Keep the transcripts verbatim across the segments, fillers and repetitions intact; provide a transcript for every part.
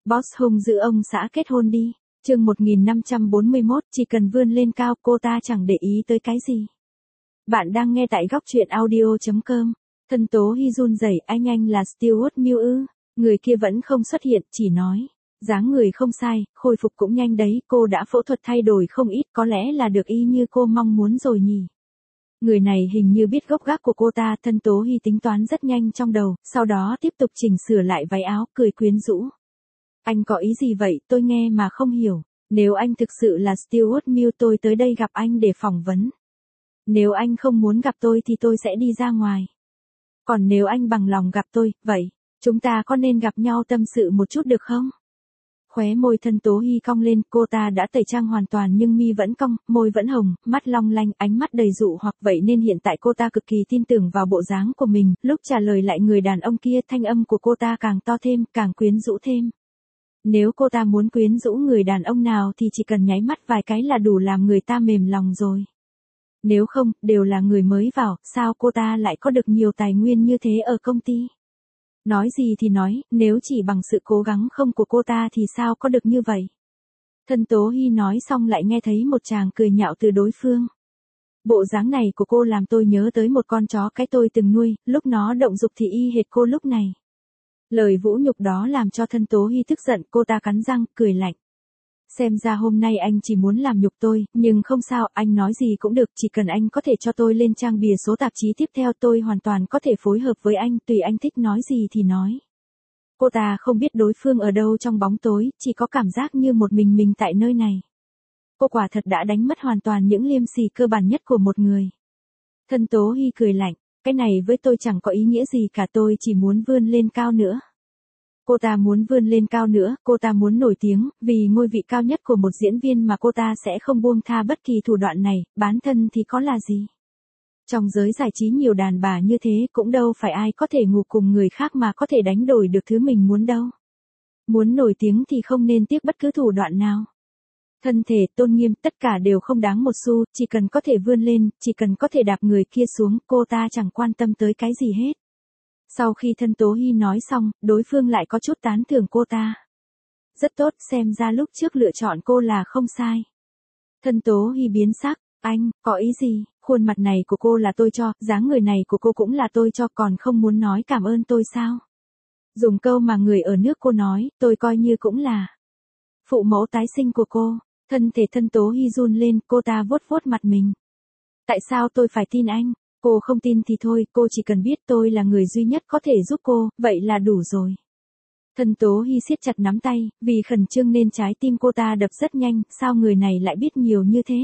Boss hung dữ ông xã kết hôn đi. Chương một nghìn năm trăm bốn mươi mốt, chỉ cần vươn lên cao, cô ta chẳng để ý tới cái gì. Bạn đang nghe tại góc truyện audio chấm com. Thân Tố Hy run rẩy, anh anh là Stuart Mill ư? Người kia vẫn không xuất hiện, chỉ nói, dáng người không sai, khôi phục cũng nhanh đấy, cô đã phẫu thuật thay đổi không ít, có lẽ là được y như cô mong muốn rồi nhỉ. Người này hình như biết gốc gác của cô ta, Thân Tố Hy tính toán rất nhanh trong đầu, sau đó tiếp tục chỉnh sửa lại váy áo, cười quyến rũ. Anh có ý gì vậy, tôi nghe mà không hiểu. Nếu anh thực sự là Stuart Mill, tôi tới đây gặp anh để phỏng vấn. Nếu anh không muốn gặp tôi thì tôi sẽ đi ra ngoài. Còn nếu anh bằng lòng gặp tôi, vậy, chúng ta có nên gặp nhau tâm sự một chút được không? Khóe môi Thân Tố Hy cong lên, cô ta đã tẩy trang hoàn toàn nhưng mi vẫn cong, môi vẫn hồng, mắt long lanh, ánh mắt đầy dụ hoặc, vậy nên hiện tại cô ta cực kỳ tin tưởng vào bộ dáng của mình. Lúc trả lời lại người đàn ông kia, thanh âm của cô ta càng to thêm, càng quyến rũ thêm. Nếu cô ta muốn quyến rũ người đàn ông nào thì chỉ cần nháy mắt vài cái là đủ làm người ta mềm lòng rồi. Nếu không, đều là người mới vào, sao cô ta lại có được nhiều tài nguyên như thế ở công ty? Nói gì thì nói, nếu chỉ bằng sự cố gắng không của cô ta thì sao có được như vậy? Thân Tố Hy nói xong lại nghe thấy một tràng cười nhạo từ đối phương. Bộ dáng này của cô làm tôi nhớ tới một con chó cái tôi từng nuôi, lúc nó động dục thì y hệt cô lúc này. Lời vũ nhục đó làm cho Thân Tố Hy tức giận, cô ta cắn răng, cười lạnh. Xem ra hôm nay anh chỉ muốn làm nhục tôi, nhưng không sao, anh nói gì cũng được, chỉ cần anh có thể cho tôi lên trang bìa số tạp chí tiếp theo tôi hoàn toàn có thể phối hợp với anh, tùy anh thích nói gì thì nói. Cô ta không biết đối phương ở đâu trong bóng tối, chỉ có cảm giác như một mình mình tại nơi này. Cô quả thật đã đánh mất hoàn toàn những liêm sỉ cơ bản nhất của một người. Thân Tố Hy cười lạnh, cái này với tôi chẳng có ý nghĩa gì cả, tôi chỉ muốn vươn lên cao nữa. Cô ta muốn vươn lên cao nữa, cô ta muốn nổi tiếng, vì ngôi vị cao nhất của một diễn viên mà cô ta sẽ không buông tha bất kỳ thủ đoạn này, bán thân thì có là gì. Trong giới giải trí nhiều đàn bà như thế, cũng đâu phải ai có thể ngủ cùng người khác mà có thể đánh đổi được thứ mình muốn đâu. Muốn nổi tiếng thì không nên tiếc bất cứ thủ đoạn nào. Thân thể, tôn nghiêm, tất cả đều không đáng một xu, chỉ cần có thể vươn lên, chỉ cần có thể đạp người kia xuống, cô ta chẳng quan tâm tới cái gì hết. Sau khi Thân Tố Hy nói xong, đối phương lại có chút tán thưởng cô ta. Rất tốt, xem ra lúc trước lựa chọn cô là không sai. Thân Tố Hy biến sắc, anh, có ý gì, khuôn mặt này của cô là tôi cho, dáng người này của cô cũng là tôi cho, còn không muốn nói cảm ơn tôi sao? Dùng câu mà người ở nước cô nói, tôi coi như cũng là phụ mẫu tái sinh của cô. Thân thể Thân Tố Hy run lên, cô ta vuốt vuốt mặt mình. Tại sao tôi phải tin anh? Cô không tin thì thôi, cô chỉ cần biết tôi là người duy nhất có thể giúp cô, vậy là đủ rồi. Thân Tố Hy siết chặt nắm tay, vì khẩn trương nên trái tim cô ta đập rất nhanh, sao người này lại biết nhiều như thế?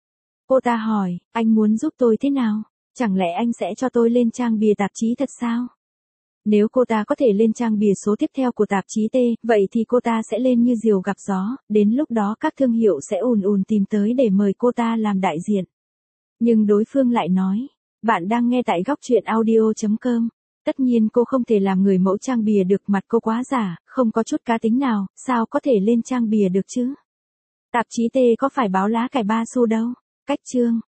Cô ta hỏi, anh muốn giúp tôi thế nào? Chẳng lẽ anh sẽ cho tôi lên trang bìa tạp chí thật sao? Nếu cô ta có thể lên trang bìa số tiếp theo của tạp chí T, vậy thì cô ta sẽ lên như diều gặp gió, đến lúc đó các thương hiệu sẽ ùn ùn tìm tới để mời cô ta làm đại diện. Nhưng đối phương lại nói, bạn đang nghe tại góc truyện audio chấm com. Tất nhiên cô không thể làm người mẫu trang bìa được, mặt cô quá giả, không có chút cá tính nào, sao có thể lên trang bìa được chứ? Tạp chí T có phải báo lá cải ba xu đâu. Cách chương.